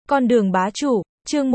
Con đường bá chủ, chương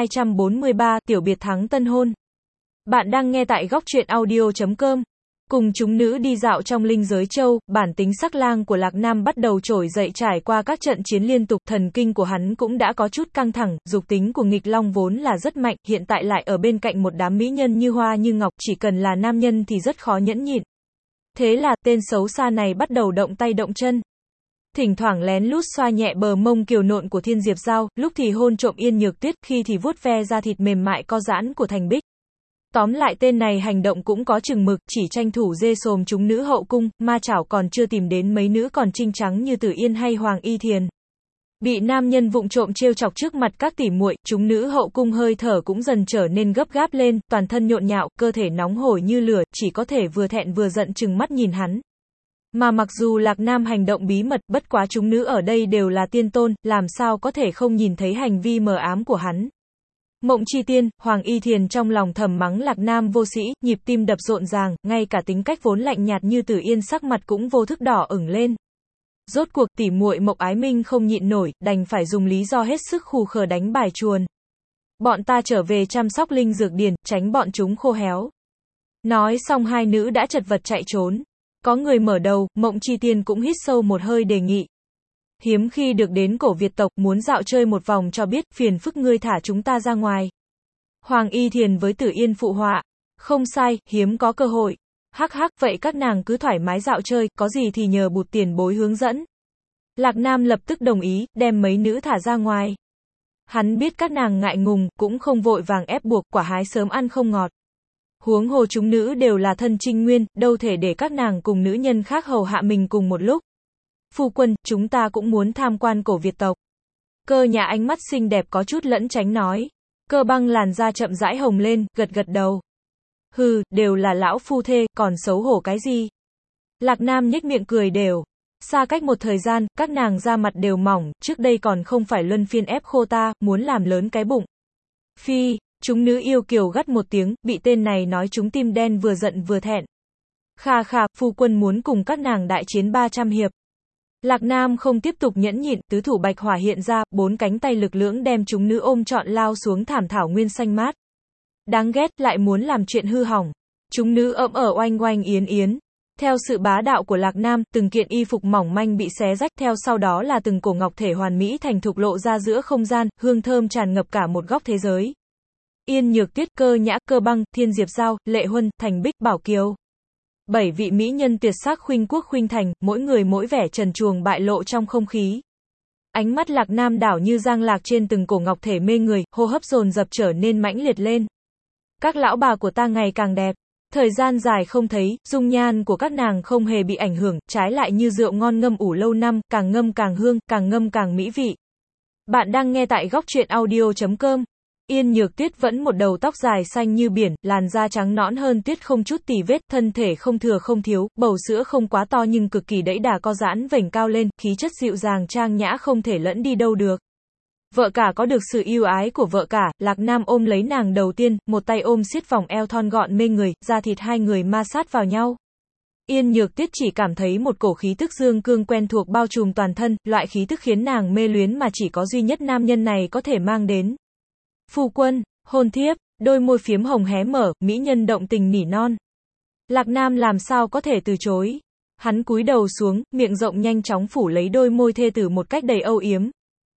1243, tiểu biệt thắng tân hôn. Bạn đang nghe tại góc truyện audio.com. Cùng chúng nữ đi dạo trong linh giới châu, bản tính sắc lang của Lạc Nam bắt đầu trỗi dậy trải qua các trận chiến liên tục, thần kinh của hắn cũng đã có chút căng thẳng, dục tính của nghịch long vốn là rất mạnh, hiện tại lại ở bên cạnh một đám mỹ nhân như hoa như ngọc, chỉ cần là nam nhân thì rất khó nhẫn nhịn. Thế là, tên xấu xa này bắt đầu động tay động chân. Thỉnh thoảng lén lút xoa nhẹ bờ mông kiều nộn của Thiên Diệp Giao, lúc thì hôn trộm Yên Nhược Tuyết, khi thì vuốt ve da thịt mềm mại co giãn của Thành Bích. Tóm lại tên này hành động cũng có chừng mực, chỉ tranh thủ dê xồm chúng nữ hậu cung, ma chảo còn chưa tìm đến mấy nữ còn trinh trắng như Tử Yên hay Hoàng Y Thiền. Bị nam nhân vụng trộm trêu chọc trước mặt các tỷ muội, chúng nữ hậu cung hơi thở cũng dần trở nên gấp gáp lên, toàn thân nhộn nhạo, cơ thể nóng hổi như lửa, chỉ có thể vừa thẹn vừa giận trừng mắt nhìn hắn. Mà mặc dù Lạc Nam hành động bí mật, bất quá chúng nữ ở đây đều là tiên tôn, làm sao có thể không nhìn thấy hành vi mờ ám của hắn. Mộng Chi Tiên, Hoàng Y Thiền trong lòng thầm mắng Lạc Nam vô sĩ, nhịp tim đập rộn ràng, ngay cả tính cách vốn lạnh nhạt như Tử Yên sắc mặt cũng vô thức đỏ ửng lên. Rốt cuộc tỷ muội Mộc Ái Minh không nhịn nổi, đành phải dùng lý do hết sức khù khờ đánh bài chuồn. Bọn ta trở về chăm sóc linh dược điền, tránh bọn chúng khô héo. Nói xong hai nữ đã chật vật chạy trốn. Có người mở đầu, Mộng Chi Tiên cũng hít sâu một hơi đề nghị. Hiếm khi được đến cổ Việt tộc, muốn dạo chơi một vòng cho biết, phiền phức ngươi thả chúng ta ra ngoài. Hoàng Y Thiền với Tử Yên phụ họa. Không sai, hiếm có cơ hội. Hắc hắc, vậy các nàng cứ thoải mái dạo chơi, có gì thì nhờ Bụt tiền bối hướng dẫn. Lạc Nam lập tức đồng ý, đem mấy nữ thả ra ngoài. Hắn biết các nàng ngại ngùng, cũng không vội vàng ép buộc, quả hái sớm ăn không ngọt. Huống hồ chúng nữ đều là thân trinh nguyên, đâu thể để các nàng cùng nữ nhân khác hầu hạ mình cùng một lúc. Phu quân, chúng ta cũng muốn tham quan cổ Việt tộc. Cơ Nhã ánh mắt xinh đẹp có chút lẫn tránh nói. Cơ Băng làn da chậm rãi hồng lên, gật gật đầu. Hừ, đều là lão phu thê, còn xấu hổ cái gì? Lạc Nam nhếch miệng cười đều. Xa cách một thời gian, các nàng da mặt đều mỏng, trước đây còn không phải luân phiên ép khô ta, muốn làm lớn cái bụng. Phi. Chúng nữ yêu kiều gắt một tiếng, bị tên này nói chúng tim đen vừa giận vừa thẹn. Kha kha, phu quân muốn cùng các nàng đại chiến 300 hiệp. Lạc Nam không tiếp tục nhẫn nhịn, tứ thủ bạch hỏa hiện ra, bốn cánh tay lực lưỡng đem chúng nữ ôm trọn lao xuống thảm thảo nguyên xanh mát. Đáng ghét, lại muốn làm chuyện hư hỏng. Chúng nữ ậm ở oanh oanh yến yến. Theo sự bá đạo của Lạc Nam, từng kiện y phục mỏng manh bị xé rách, theo sau đó là từng cổ ngọc thể hoàn mỹ thành thục lộ ra giữa không gian, hương thơm tràn ngập cả một góc thế giới. Yên Nhược Tuyết, Cơ Nhã, Cơ Băng, Thiên Diệp Giao, Lệ Huân, Thành Bích, Bảo Kiều. 7 vị mỹ nhân tuyệt sắc khuynh quốc khuynh thành, mỗi người mỗi vẻ trần truồng bại lộ trong không khí. Ánh mắt Lạc Nam đảo như giang lạc trên từng cổ ngọc thể mê người, hô hấp dồn dập trở nên mãnh liệt lên. Các lão bà của ta ngày càng đẹp. Thời gian dài không thấy, dung nhan của các nàng không hề bị ảnh hưởng, trái lại như rượu ngon ngâm ủ lâu năm, càng ngâm càng hương, càng ngâm càng mỹ vị. Bạn đang nghe tại góc truyện audio.com. Yên Nhược Tuyết vẫn một đầu tóc dài xanh như biển, làn da trắng nõn hơn tuyết không chút tì vết, thân thể không thừa không thiếu, bầu sữa không quá to nhưng cực kỳ đẫy đà co giãn vểnh cao lên, khí chất dịu dàng trang nhã không thể lẫn đi đâu được. Vợ cả có được sự yêu ái của vợ cả, Lạc Nam ôm lấy nàng đầu tiên, một tay ôm siết vòng eo thon gọn mê người, da thịt hai người ma sát vào nhau. Yên Nhược Tuyết chỉ cảm thấy một cổ khí tức dương cương quen thuộc bao trùm toàn thân, loại khí tức khiến nàng mê luyến mà chỉ có duy nhất nam nhân này có thể mang đến. Phu quân, hôn thiếp, đôi môi phiếm hồng hé mở, mỹ nhân động tình nỉ non. Lạc Nam làm sao có thể từ chối. Hắn cúi đầu xuống, miệng rộng nhanh chóng phủ lấy đôi môi thê tử một cách đầy âu yếm.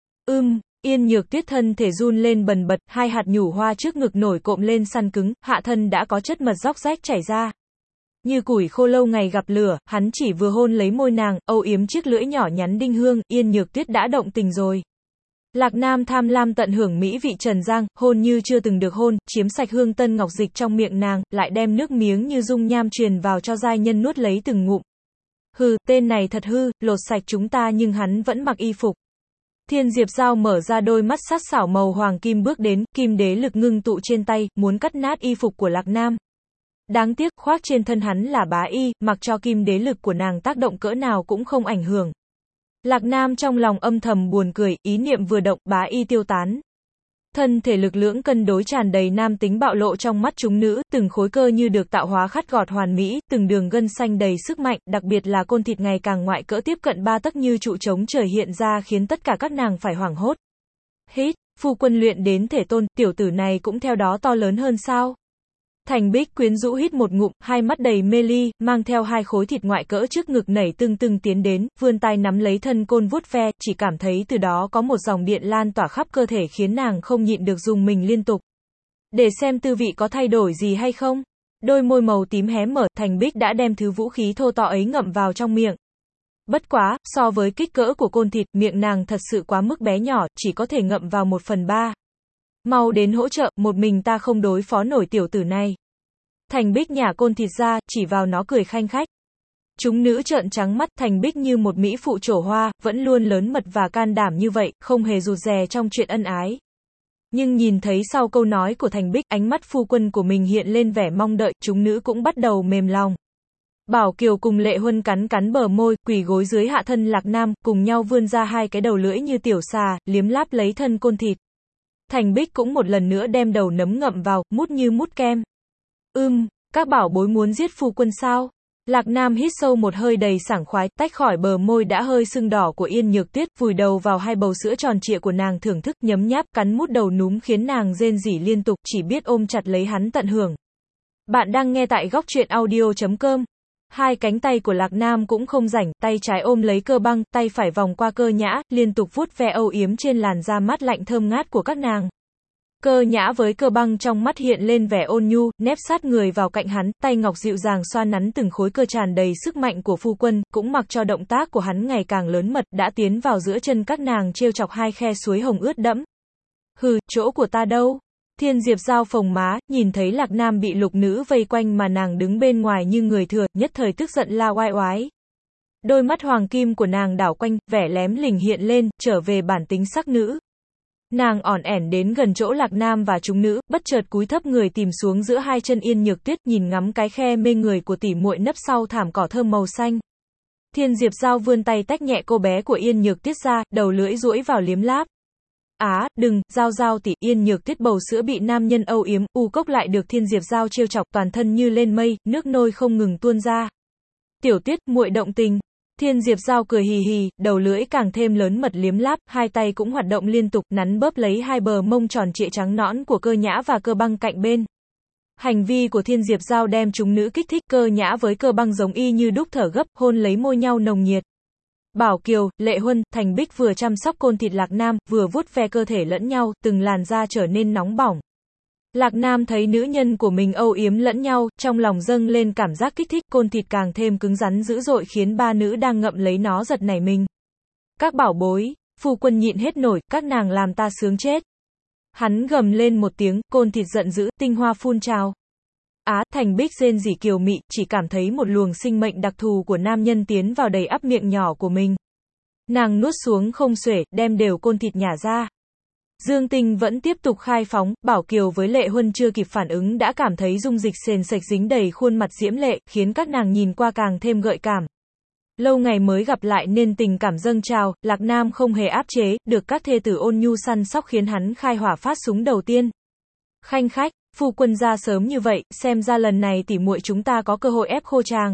Yên Nhược Tuyết thân thể run lên bần bật, hai hạt nhũ hoa trước ngực nổi cộm lên săn cứng, hạ thân đã có chất mật róc rách chảy ra. Như củi khô lâu ngày gặp lửa, hắn chỉ vừa hôn lấy môi nàng, âu yếm chiếc lưỡi nhỏ nhắn đinh hương, Yên Nhược Tuyết đã động tình rồi. Lạc Nam tham lam tận hưởng mỹ vị trần gian, hôn như chưa từng được hôn, chiếm sạch hương tân ngọc dịch trong miệng nàng, lại đem nước miếng như dung nham truyền vào cho giai nhân nuốt lấy từng ngụm. Hừ, tên này thật hư, lột sạch chúng ta nhưng hắn vẫn mặc y phục. Thiên Diệp Giao mở ra đôi mắt sắc sảo màu hoàng kim bước đến, kim đế lực ngưng tụ trên tay, muốn cắt nát y phục của Lạc Nam. Đáng tiếc, khoác trên thân hắn là bá y, mặc cho kim đế lực của nàng tác động cỡ nào cũng không ảnh hưởng. Lạc Nam trong lòng âm thầm buồn cười, ý niệm vừa động, bá y tiêu tán. Thân thể lực lưỡng cân đối tràn đầy nam tính bạo lộ trong mắt chúng nữ, từng khối cơ như được tạo hóa khắt gọt hoàn mỹ, từng đường gân xanh đầy sức mạnh, đặc biệt là côn thịt ngày càng ngoại cỡ tiếp cận 3 tấc như trụ trống trời hiện ra khiến tất cả các nàng phải hoảng hốt. Hít, phu quân luyện đến thể tôn, tiểu tử này cũng theo đó to lớn hơn sao? Thành Bích quyến rũ hít một ngụm, hai mắt đầy mê ly, mang theo hai khối thịt ngoại cỡ trước ngực nảy tưng tưng tiến đến, vươn tay nắm lấy thân côn vuốt ve, chỉ cảm thấy từ đó có một dòng điện lan tỏa khắp cơ thể khiến nàng không nhịn được rùng mình liên tục. Để xem tư vị có thay đổi gì hay không. Đôi môi màu tím hé mở, Thành Bích đã đem thứ vũ khí thô to ấy ngậm vào trong miệng. Bất quá, so với kích cỡ của côn thịt, miệng nàng thật sự quá mức bé nhỏ, chỉ có thể ngậm vào 1/3. Mau đến hỗ trợ, một mình ta không đối phó nổi tiểu tử này. Thành Bích nhả côn thịt ra, chỉ vào nó cười khanh khách. Chúng nữ trợn trắng mắt, Thành Bích như một mỹ phụ trổ hoa, vẫn luôn lớn mật và can đảm như vậy, không hề rụt rè trong chuyện ân ái. Nhưng nhìn thấy sau câu nói của Thành Bích, ánh mắt phu quân của mình hiện lên vẻ mong đợi, chúng nữ cũng bắt đầu mềm lòng. Bảo Kiều cùng Lệ Huân cắn cắn bờ môi, quỳ gối dưới hạ thân Lạc Nam, cùng nhau vươn ra hai cái đầu lưỡi như tiểu xà, liếm láp lấy thân côn thịt. Thành Bích cũng một lần nữa đem đầu nấm ngậm vào, mút như mút kem. Các bảo bối muốn giết phu quân sao? Lạc Nam hít sâu một hơi đầy sảng khoái, tách khỏi bờ môi đã hơi sưng đỏ của Yên Nhược Tuyết, vùi đầu vào hai bầu sữa tròn trịa của nàng thưởng thức, nhấm nháp, cắn mút đầu núm khiến nàng rên rỉ liên tục, chỉ biết ôm chặt lấy hắn tận hưởng. Bạn đang nghe tại góc truyện audio.com. Hai cánh tay của Lạc Nam cũng không rảnh, tay trái ôm lấy Cơ Băng, tay phải vòng qua Cơ Nhã, liên tục vuốt ve âu yếm trên làn da mát lạnh thơm ngát của các nàng. Cơ Nhã với Cơ Băng trong mắt hiện lên vẻ ôn nhu, nép sát người vào cạnh hắn, tay ngọc dịu dàng xoa nắn từng khối cơ tràn đầy sức mạnh của phu quân, cũng mặc cho động tác của hắn ngày càng lớn mật, đã tiến vào giữa chân các nàng trêu chọc hai khe suối hồng ướt đẫm. Hừ, chỗ của ta đâu? Thiên Diệp Giao phồng má, nhìn thấy Lạc Nam bị lục nữ vây quanh mà nàng đứng bên ngoài như người thừa, nhất thời tức giận la oai oái. Đôi mắt hoàng kim của nàng đảo quanh, vẻ lém lỉnh hiện lên, trở về bản tính sắc nữ. Nàng ỏn ẻn đến gần chỗ Lạc Nam và chúng nữ, bất chợt cúi thấp người tìm xuống giữa hai chân Yên Nhược Tuyết, nhìn ngắm cái khe mê người của tỷ muội nấp sau thảm cỏ thơm màu xanh. Thiên Diệp Giao vươn tay tách nhẹ cô bé của Yên Nhược Tuyết ra, đầu lưỡi duỗi vào liếm láp. Đừng, Giao tỷ. Yên Nhược Tuyết bầu sữa bị nam nhân âu yếm, u cốc lại được Thiên Diệp Giao trêu chọc, toàn thân như lên mây, nước nôi không ngừng tuôn ra. Tiểu Tuyết, muội động tình. Thiên Diệp Giao cười hì hì, đầu lưỡi càng thêm lớn mật liếm láp, hai tay cũng hoạt động liên tục, nắn bóp lấy hai bờ mông tròn trịa trắng nõn của Cơ Nhã và Cơ Băng cạnh bên. Hành vi của Thiên Diệp Giao đem chúng nữ kích thích, Cơ Nhã với Cơ Băng giống y như đúc thở gấp, hôn lấy môi nhau nồng nhiệt. Bảo Kiều, Lệ Huân, Thành Bích vừa chăm sóc côn thịt Lạc Nam, vừa vuốt ve cơ thể lẫn nhau, từng làn da trở nên nóng bỏng. Lạc Nam thấy nữ nhân của mình âu yếm lẫn nhau, trong lòng dâng lên cảm giác kích thích, côn thịt càng thêm cứng rắn dữ dội khiến ba nữ đang ngậm lấy nó giật nảy mình. Các bảo bối, phu quân nhịn hết nổi, các nàng làm ta sướng chết. Hắn gầm lên một tiếng, côn thịt giận dữ, tinh hoa phun trào. Thành Bích rên rỉ kiều mị, chỉ cảm thấy một luồng sinh mệnh đặc thù của nam nhân tiến vào đầy ắp miệng nhỏ của mình. Nàng nuốt xuống không xuể, đem đều côn thịt nhả ra. Dương Tinh vẫn tiếp tục khai phóng, Bảo Kiều với Lệ Huân chưa kịp phản ứng đã cảm thấy dung dịch sền sệt dính đầy khuôn mặt diễm lệ, khiến các nàng nhìn qua càng thêm gợi cảm. Lâu ngày mới gặp lại nên tình cảm dâng trào, Lạc Nam không hề áp chế, được các thê tử ôn nhu săn sóc khiến hắn khai hỏa phát súng đầu tiên. Khanh khách, phu quân ra sớm như vậy, xem ra lần này tỉ muội chúng ta có cơ hội ép khô chàng.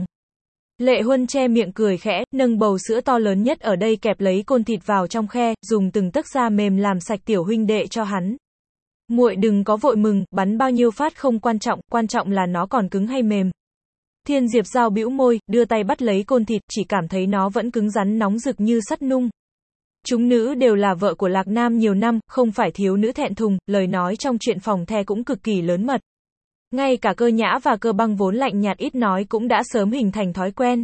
Lệ Huân che miệng cười khẽ, nâng bầu sữa to lớn nhất ở đây kẹp lấy côn thịt vào trong khe, dùng từng tấc da mềm làm sạch tiểu huynh đệ cho hắn. Muội đừng có vội mừng, bắn bao nhiêu phát không quan trọng là nó còn cứng hay mềm. Thiên Diệp Giao bĩu môi, đưa tay bắt lấy côn thịt, chỉ cảm thấy nó vẫn cứng rắn nóng rực như sắt nung. Chúng nữ đều là vợ của Lạc Nam nhiều năm, không phải thiếu nữ thẹn thùng, lời nói trong chuyện phòng the cũng cực kỳ lớn mật. Ngay cả Cơ Nhã và Cơ Băng vốn lạnh nhạt ít nói cũng đã sớm hình thành thói quen.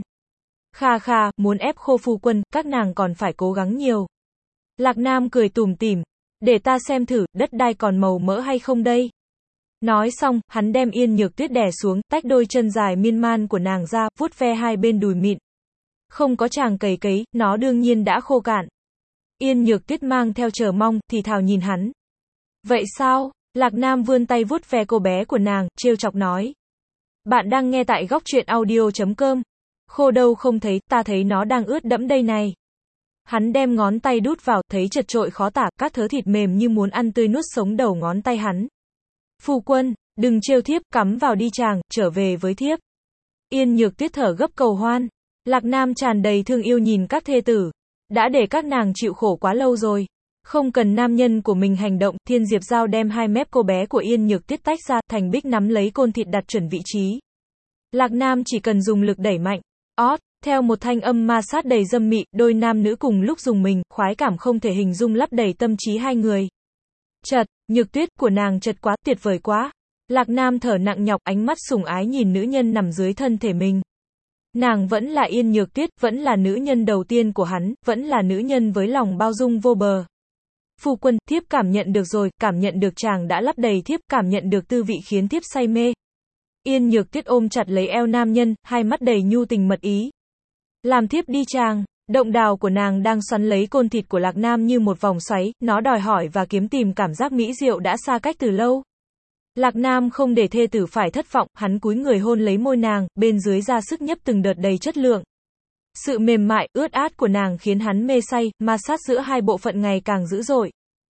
Kha, muốn ép khô phu quân, các nàng còn phải cố gắng nhiều. Lạc Nam cười tủm tỉm, để ta xem thử, đất đai còn màu mỡ hay không đây. Nói xong, hắn đem Yên Nhược Tuyết đè xuống, tách đôi chân dài miên man của nàng ra, vuốt ve hai bên đùi mịn. Không có chàng cày cấy, nó đương nhiên đã khô cạn. Yên Nhược Tuyết mang theo chờ mong, thì thào nhìn hắn. Vậy sao? Lạc Nam vươn tay vuốt ve cô bé của nàng, trêu chọc nói. Bạn đang nghe tại góc truyện audio.com. Khô đâu không thấy, ta thấy nó đang ướt đẫm đây này. Hắn đem ngón tay đút vào, thấy chật chội khó tả, các thớ thịt mềm như muốn ăn tươi nuốt sống đầu ngón tay hắn. Phu quân, đừng trêu thiếp, cắm vào đi chàng, trở về với thiếp. Yên Nhược Tuyết thở gấp cầu hoan. Lạc Nam tràn đầy thương yêu nhìn các thê tử. Đã để các nàng chịu khổ quá lâu rồi. Không cần nam nhân của mình hành động, Thiên Diệp Giao đem hai mép cô bé của Yên Nhược Tuyết tách ra, Thành Bích nắm lấy côn thịt đặt chuẩn vị trí. Lạc Nam chỉ cần dùng lực đẩy mạnh. Ót, theo một thanh âm ma sát đầy dâm mị, đôi nam nữ cùng lúc dùng mình, khoái cảm không thể hình dung lấp đầy tâm trí hai người. Chật, Nhược Tuyết của nàng chật quá, tuyệt vời quá. Lạc Nam thở nặng nhọc, ánh mắt sủng ái nhìn nữ nhân nằm dưới thân thể mình. Nàng vẫn là Yên Nhược Tuyết, vẫn là nữ nhân đầu tiên của hắn, vẫn là nữ nhân với lòng bao dung vô bờ. Phu quân, thiếp cảm nhận được rồi, cảm nhận được chàng đã lấp đầy thiếp, cảm nhận được tư vị khiến thiếp say mê. Yên Nhược Tuyết ôm chặt lấy eo nam nhân, hai mắt đầy nhu tình mật ý. Làm thiếp đi chàng. Động đào của nàng đang xoắn lấy côn thịt của Lạc Nam như một vòng xoáy, nó đòi hỏi và kiếm tìm cảm giác mỹ diệu đã xa cách từ lâu. Lạc Nam không để thê tử phải thất vọng, hắn cúi người hôn lấy môi nàng, bên dưới ra sức nhấp từng đợt đầy chất lượng. Sự mềm mại, ướt át của nàng khiến hắn mê say, ma sát giữa hai bộ phận ngày càng dữ dội.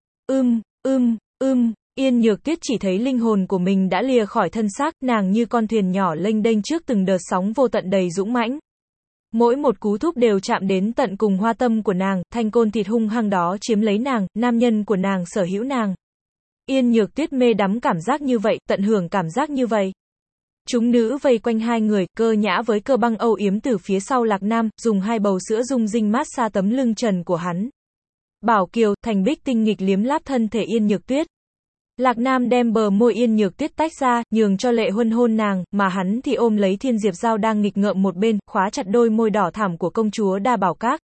Yên Nhược Tuyết chỉ thấy linh hồn của mình đã lìa khỏi thân xác, nàng như con thuyền nhỏ lênh đênh trước từng đợt sóng vô tận đầy dũng mãnh. Mỗi một cú thúc đều chạm đến tận cùng hoa tâm của nàng, thanh côn thịt hung hăng đó chiếm lấy nàng, nam nhân của nàng sở hữu nàng. Yên Nhược Tuyết mê đắm cảm giác như vậy, tận hưởng cảm giác như vậy. Chúng nữ vây quanh hai người, Cơ Nhã với Cơ Băng âu yếm từ phía sau Lạc Nam, dùng hai bầu sữa rung rinh mát xa tấm lưng trần của hắn. Bảo Kiều, Thành Bích tinh nghịch liếm láp thân thể Yên Nhược Tuyết. Lạc Nam đem bờ môi Yên Nhược Tuyết tách ra, nhường cho Lệ Huân hôn nàng, mà hắn thì ôm lấy Thiên Diệp Giao đang nghịch ngợm một bên, khóa chặt đôi môi đỏ thẳm của công chúa Đa Bảo Các.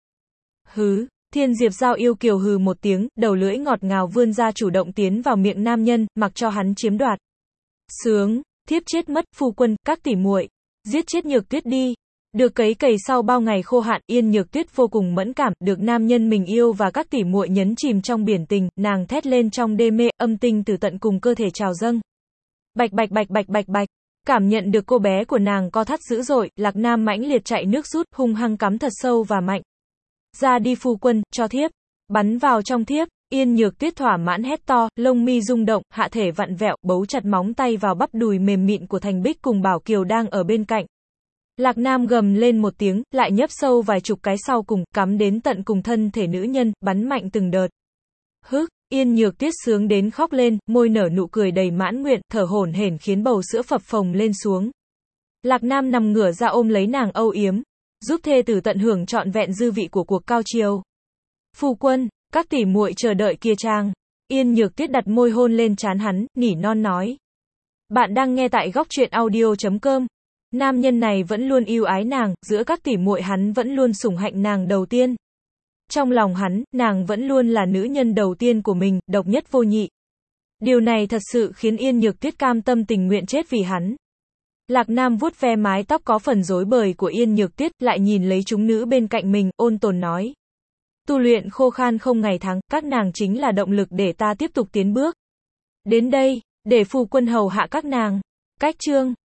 Hứ, Thiên Diệp Giao yêu kiều hừ một tiếng, đầu lưỡi ngọt ngào vươn ra chủ động tiến vào miệng nam nhân, mặc cho hắn chiếm đoạt. Sướng, thiếp chết mất, phu quân, các tỷ muội, giết chết Nhược Tuyết đi. Được cấy cày sau bao ngày khô hạn, Yên Nhược Tuyết vô cùng mẫn cảm, được nam nhân mình yêu và các tỷ muội nhấn chìm trong biển tình, nàng thét lên trong đê mê, âm tinh từ tận cùng cơ thể trào dâng. Bạch bạch bạch bạch bạch bạch. Cảm nhận được cô bé của nàng co thắt dữ dội, Lạc Nam mãnh liệt chạy nước rút, hung hăng cắm thật sâu và mạnh. Ra đi phu quân, cho thiếp. Bắn vào trong thiếp. Yên Nhược Tuyết thỏa mãn hét to, lông mi rung động, hạ thể vặn vẹo, bấu chặt móng tay vào bắp đùi mềm mịn của Thành Bích cùng Bảo Kiều đang ở bên cạnh. Lạc Nam gầm lên một tiếng, lại nhấp sâu vài chục cái sau cùng, cắm đến tận cùng thân thể nữ nhân, bắn mạnh từng đợt. Hức, Yên Nhược Tuyết sướng đến khóc lên, môi nở nụ cười đầy mãn nguyện, thở hổn hển khiến bầu sữa phập phồng lên xuống. Lạc Nam nằm ngửa ra ôm lấy nàng âu yếm, giúp thê tử tận hưởng trọn vẹn dư vị của cuộc cao chiều. Phu quân, các tỷ muội chờ đợi kia chàng. Yên Nhược Tuyết đặt môi hôn lên trán hắn, nỉ non nói. Bạn đang nghe tại góc truyện audio.com. Nam nhân này vẫn luôn yêu ái nàng, giữa các tỷ muội hắn vẫn luôn sủng hạnh nàng đầu tiên. Trong lòng hắn, nàng vẫn luôn là nữ nhân đầu tiên của mình, độc nhất vô nhị. Điều này thật sự khiến Yên Nhược Tuyết cam tâm tình nguyện chết vì hắn. Lạc Nam vuốt ve mái tóc có phần rối bời của Yên Nhược Tuyết, lại nhìn lấy chúng nữ bên cạnh mình, ôn tồn nói. Tu luyện khô khan không ngày tháng, các nàng chính là động lực để ta tiếp tục tiến bước. Đến đây, để phu quân hầu hạ các nàng. Cách chương